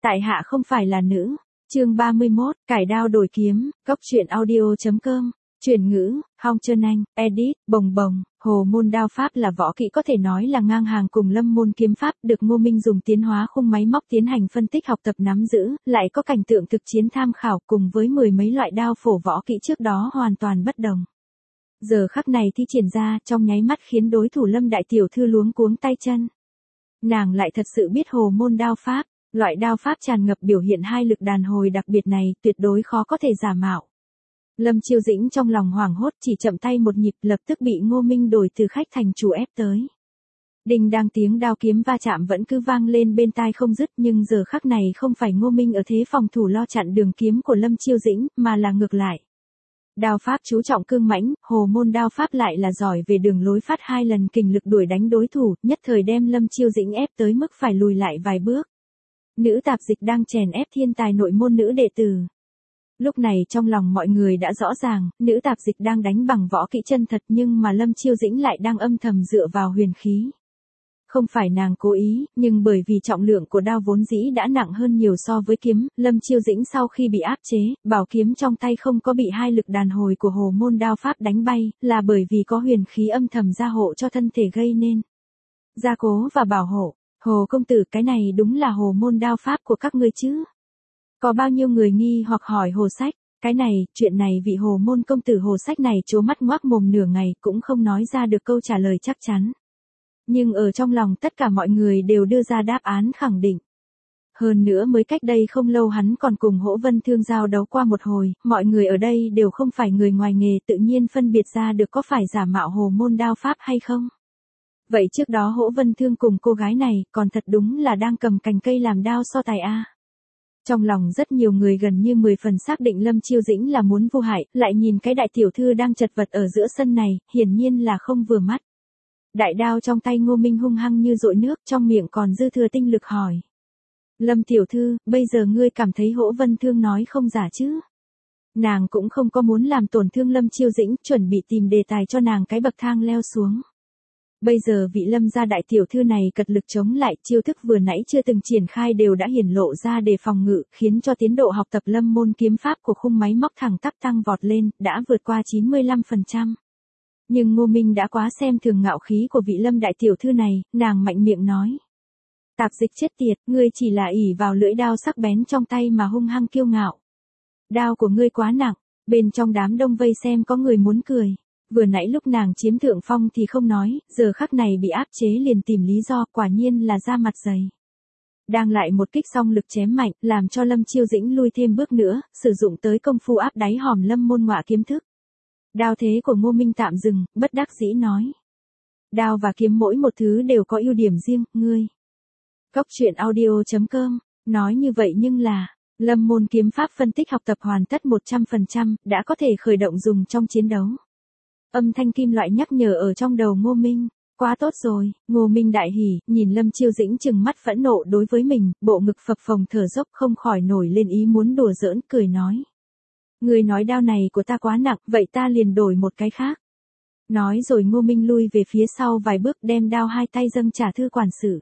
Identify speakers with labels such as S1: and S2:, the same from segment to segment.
S1: Tại hạ không phải là nữ. Chương 31, cải đao đổi kiếm, góc truyện audio.com. Chuyển ngữ, Hong Trơn Anh, edit, bồng bồng, Hồ môn đao pháp là võ kỹ có thể nói là ngang hàng cùng Lâm môn kiếm pháp, được Ngô Minh dùng tiến hóa khung máy móc tiến hành phân tích học tập nắm giữ, lại có cảnh tượng thực chiến tham khảo cùng với mười mấy loại đao phổ võ kỹ trước đó hoàn toàn bất đồng. Giờ khắc này thi triển ra trong nháy mắt khiến đối thủ Lâm đại tiểu thư luống cuống tay chân. Nàng lại thật sự biết hồ môn đao pháp, loại đao pháp tràn ngập biểu hiện hai lực đàn hồi đặc biệt này tuyệt đối khó có thể giả mạo. Lâm Chiêu Dĩnh trong lòng hoảng hốt chỉ chậm tay một nhịp lập tức bị Ngô Minh đổi từ khách thành chủ ép tới. Đinh đang tiếng đao kiếm va chạm vẫn cứ vang lên bên tai không dứt nhưng giờ khắc này không phải Ngô Minh ở thế phòng thủ lo chặn đường kiếm của Lâm Chiêu Dĩnh mà là ngược lại. Đao pháp chú trọng cương mãnh, hồ môn đao pháp lại là giỏi về đường lối phát hai lần kình lực đuổi đánh đối thủ, nhất thời đem Lâm Chiêu Dĩnh ép tới mức phải lùi lại vài bước. Nữ tạp dịch đang chèn ép thiên tài nội môn nữ đệ tử. Lúc này trong lòng mọi người đã rõ ràng, nữ tạp dịch đang đánh bằng võ kỹ chân thật nhưng mà Lâm Chiêu Dĩnh lại đang âm thầm dựa vào huyền khí. Không phải nàng cố ý, nhưng bởi vì trọng lượng của đao vốn dĩ đã nặng hơn nhiều so với kiếm, Lâm Chiêu Dĩnh sau khi bị áp chế, bảo kiếm trong tay không có bị hai lực đàn hồi của hồ môn đao pháp đánh bay, là bởi vì có huyền khí âm thầm gia hộ cho thân thể gây nên. Gia cố và bảo hộ, Hồ công tử cái này đúng là hồ môn đao pháp của các ngươi chứ? Có bao nhiêu người nghi hoặc hỏi Hồ Sách, cái này, chuyện này vị hồ môn công tử Hồ Sách này trố mắt ngoác mồm nửa ngày cũng không nói ra được câu trả lời chắc chắn. Nhưng ở trong lòng tất cả mọi người đều đưa ra đáp án khẳng định. Hơn nữa mới cách đây không lâu hắn còn cùng Hỗ Vân Thương giao đấu qua một hồi, mọi người ở đây đều không phải người ngoài nghề tự nhiên phân biệt ra được có phải giả mạo hồ môn đao pháp hay không. Vậy trước đó Hỗ Vân Thương cùng cô gái này còn thật đúng là đang cầm cành cây làm đao so tài a. Trong lòng rất nhiều người gần như 10 phần xác định Lâm Chiêu Dĩnh là muốn vu hại, lại nhìn cái đại tiểu thư đang chật vật ở giữa sân này, hiển nhiên là không vừa mắt. Đại đao trong tay Ngô Minh hung hăng như dội nước, trong miệng còn dư thừa tinh lực hỏi. Lâm tiểu thư, bây giờ ngươi cảm thấy Hỗ Vân Thương nói không giả chứ? Nàng cũng không có muốn làm tổn thương Lâm Chiêu Dĩnh, chuẩn bị tìm đề tài cho nàng cái bậc thang leo xuống. Bây giờ vị Lâm gia đại tiểu thư này cật lực chống lại, chiêu thức vừa nãy chưa từng triển khai đều đã hiển lộ ra để phòng ngự, khiến cho tiến độ học tập Lâm môn kiếm pháp của khung máy móc thẳng tắp tăng vọt lên, đã vượt qua 95%. Nhưng Ngô Minh đã quá xem thường ngạo khí của vị Lâm đại tiểu thư này, nàng mạnh miệng nói. Tạp dịch chết tiệt, ngươi chỉ là ỷ vào lưỡi đao sắc bén trong tay mà hung hăng kiêu ngạo. Đao của ngươi quá nặng, bên trong đám đông vây xem có người muốn cười. Vừa nãy lúc nàng chiếm thượng phong thì không nói, giờ khắc này bị áp chế liền tìm lý do, quả nhiên là da mặt dày. Đang lại một kích song lực chém mạnh, làm cho Lâm Chiêu Dĩnh lui thêm bước nữa, sử dụng tới công phu áp đáy hòm Lâm môn ngọa kiếm thức. Đao thế của Ngô Minh tạm dừng, bất đắc dĩ nói. Đao và kiếm mỗi một thứ đều có ưu điểm riêng, ngươi. Góc truyện audio.com, nói như vậy nhưng là, Lâm môn kiếm pháp phân tích học tập hoàn tất 100%, đã có thể khởi động dùng trong chiến đấu. Âm thanh kim loại nhắc nhở ở trong đầu Ngô Minh, quá tốt rồi, Ngô Minh đại hỉ, nhìn Lâm Chiêu Dĩnh trừng mắt phẫn nộ đối với mình, bộ ngực phập phồng thở dốc không khỏi nổi lên ý muốn đùa giỡn, cười nói. Người nói đao này của ta quá nặng, vậy ta liền đổi một cái khác. Nói rồi Ngô Minh lui về phía sau vài bước đem đao hai tay dâng trả thư quản sự.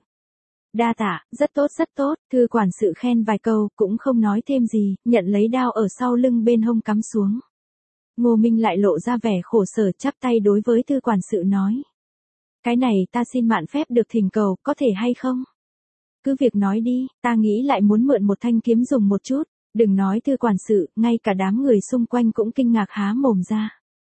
S1: Đa tạ, rất tốt, thư quản sự khen vài câu, cũng không nói thêm gì, nhận lấy đao ở sau lưng bên hông cắm xuống. Ngô Minh lại lộ ra vẻ khổ sở chắp tay đối với thư quản sự nói. Cái này ta xin mạn phép được thỉnh cầu, có thể hay không? Cứ việc nói đi, ta nghĩ lại muốn mượn một thanh kiếm dùng một chút. Đừng nói thư quản sự, ngay cả đám người xung quanh cũng kinh ngạc há mồm ra.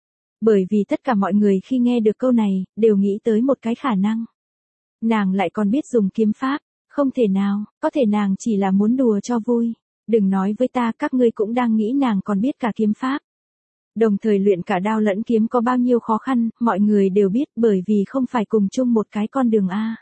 S1: Bởi vì tất cả mọi người khi nghe được câu này, đều nghĩ tới một cái khả năng. Nàng lại còn biết dùng kiếm pháp, không thể nào, có thể nàng chỉ là muốn đùa cho vui. Đừng nói với ta, các ngươi cũng đang nghĩ nàng còn biết cả kiếm pháp. Đồng thời luyện cả đao lẫn kiếm có bao nhiêu khó khăn, mọi người đều biết bởi vì không phải cùng chung một cái con đường a.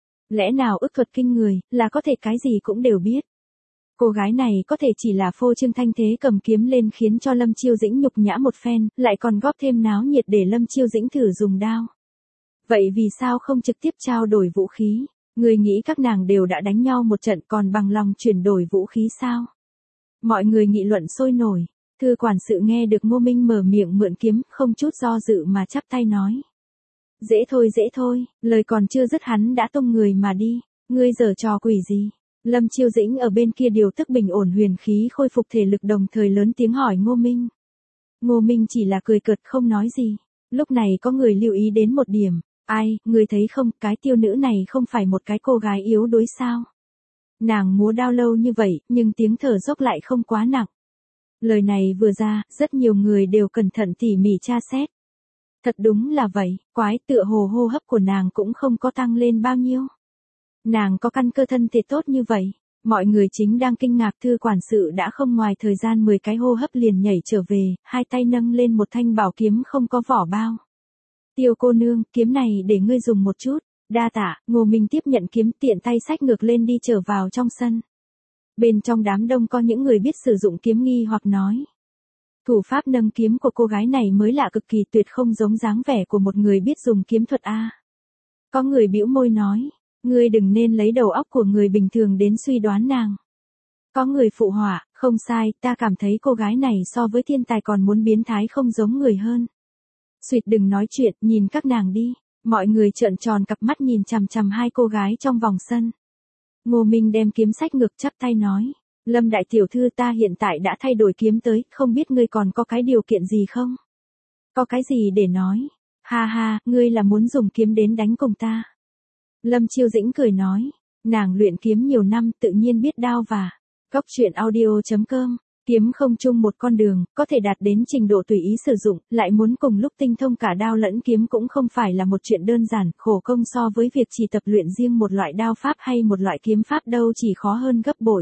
S1: Lẽ nào ức thuật kinh người, là có thể cái gì cũng đều biết. Cô gái này có thể chỉ là phô trương thanh thế cầm kiếm lên khiến cho Lâm Chiêu Dĩnh nhục nhã một phen, lại còn góp thêm náo nhiệt để Lâm Chiêu Dĩnh thử dùng đao. Vậy vì sao không trực tiếp trao đổi vũ khí? Người nghĩ các nàng đều đã đánh nhau một trận còn bằng lòng chuyển đổi vũ khí sao? Mọi người nghị luận sôi nổi. Thư quản sự nghe được Ngô Minh mở miệng mượn kiếm, không chút do dự mà chắp tay nói. Dễ thôi, lời còn chưa dứt hắn đã tung người mà đi. Ngươi giở trò quỷ gì? Lâm Chiêu Dĩnh ở bên kia điều tức bình ổn huyền khí khôi phục thể lực đồng thời lớn tiếng hỏi Ngô Minh. Ngô Minh chỉ là cười cợt không nói gì. Lúc này có người lưu ý đến một điểm. Ai, người thấy không, cái tiêu nữ này không phải một cái cô gái yếu đuối sao? Nàng múa đao lâu như vậy, nhưng tiếng thở dốc lại không quá nặng. Lời này vừa ra, rất nhiều người đều cẩn thận tỉ mỉ tra xét. Thật đúng là vậy, quái tựa hồ hô hấp của nàng cũng không có tăng lên bao nhiêu. Nàng có căn cơ thân thể tốt như vậy. Mọi người chính đang kinh ngạc thư quản sự đã không ngoài thời gian 10 cái hô hấp liền nhảy trở về, hai tay nâng lên một thanh bảo kiếm không có vỏ bao. Tiêu cô nương, kiếm này để ngươi dùng một chút. Đa tạ, Ngô Minh tiếp nhận kiếm tiện tay xách ngược lên đi trở vào trong sân. Bên trong đám đông có những người biết sử dụng kiếm nghi hoặc nói. Thủ pháp nâng kiếm của cô gái này mới lạ cực kỳ tuyệt không giống dáng vẻ của một người biết dùng kiếm thuật a. Có người bĩu môi nói, ngươi đừng nên lấy đầu óc của người bình thường đến suy đoán nàng. Có người phụ họa, không sai, ta cảm thấy cô gái này so với thiên tài còn muốn biến thái không giống người hơn. Xuyệt đừng nói chuyện, nhìn các nàng đi. Mọi người trợn tròn cặp mắt nhìn chằm chằm hai cô gái trong vòng sân. Ngô Minh đem kiếm sách ngược chắp tay nói. Lâm đại tiểu thư ta hiện tại đã thay đổi kiếm tới, không biết ngươi còn có cái điều kiện gì không? Có cái gì để nói? Ha ha, ngươi là muốn dùng kiếm đến đánh cùng ta. Lâm Chiêu Dĩnh cười nói. Nàng luyện kiếm nhiều năm tự nhiên biết đao và. Góc truyện audio.com. Kiếm không chung một con đường, có thể đạt đến trình độ tùy ý sử dụng, lại muốn cùng lúc tinh thông cả đao lẫn kiếm cũng không phải là một chuyện đơn giản, khổ công so với việc chỉ tập luyện riêng một loại đao pháp hay một loại kiếm pháp đâu chỉ khó hơn gấp bội.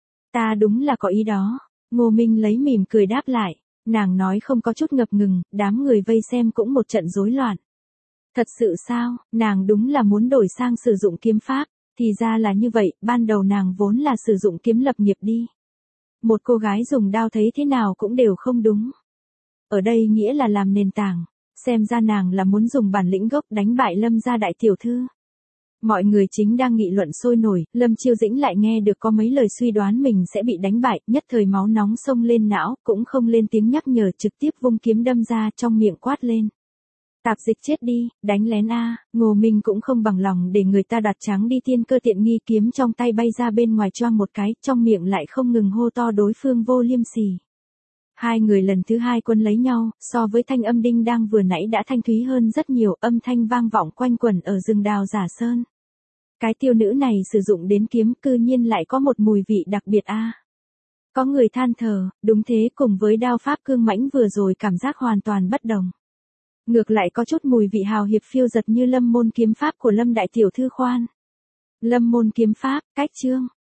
S1: Ta đúng là có ý đó. Ngô Minh lấy mỉm cười đáp lại, nàng nói không có chút ngập ngừng, đám người vây xem cũng một trận rối loạn. Thật sự sao, nàng đúng là muốn đổi sang sử dụng kiếm pháp, thì ra là như vậy, ban đầu nàng vốn là sử dụng kiếm lập nghiệp đi. Một cô gái dùng đao thấy thế nào cũng đều không đúng. Ở đây nghĩa là làm nền tảng, xem ra nàng là muốn dùng bản lĩnh gốc đánh bại Lâm gia đại tiểu thư. Mọi người chính đang nghị luận sôi nổi, Lâm Chiêu Dĩnh lại nghe được có mấy lời suy đoán mình sẽ bị đánh bại, nhất thời máu nóng xông lên não, cũng không lên tiếng nhắc nhở trực tiếp vung kiếm đâm ra trong miệng quát lên. Tạp dịch chết đi, đánh lén a. Ngô Minh cũng không bằng lòng để người ta đoạt trắng đi tiên cơ tiện nghi kiếm trong tay bay ra bên ngoài choang một cái, trong miệng lại không ngừng hô to đối phương vô liêm sỉ. Hai người lần thứ hai quân lấy nhau, so với thanh âm đinh đang vừa nãy đã thanh thúy hơn rất nhiều, âm thanh vang vọng quanh quẩn ở rừng đào giả sơn. Cái tiêu nữ này sử dụng đến kiếm cư nhiên lại có một mùi vị đặc biệt a. Có người than thở, đúng thế, cùng với đao pháp cương mãnh vừa rồi cảm giác hoàn toàn bất đồng. Ngược lại có chút mùi vị hào hiệp phiêu giật như Lâm môn kiếm pháp của Lâm đại tiểu thư khoan. Lâm môn kiếm pháp, cách chương.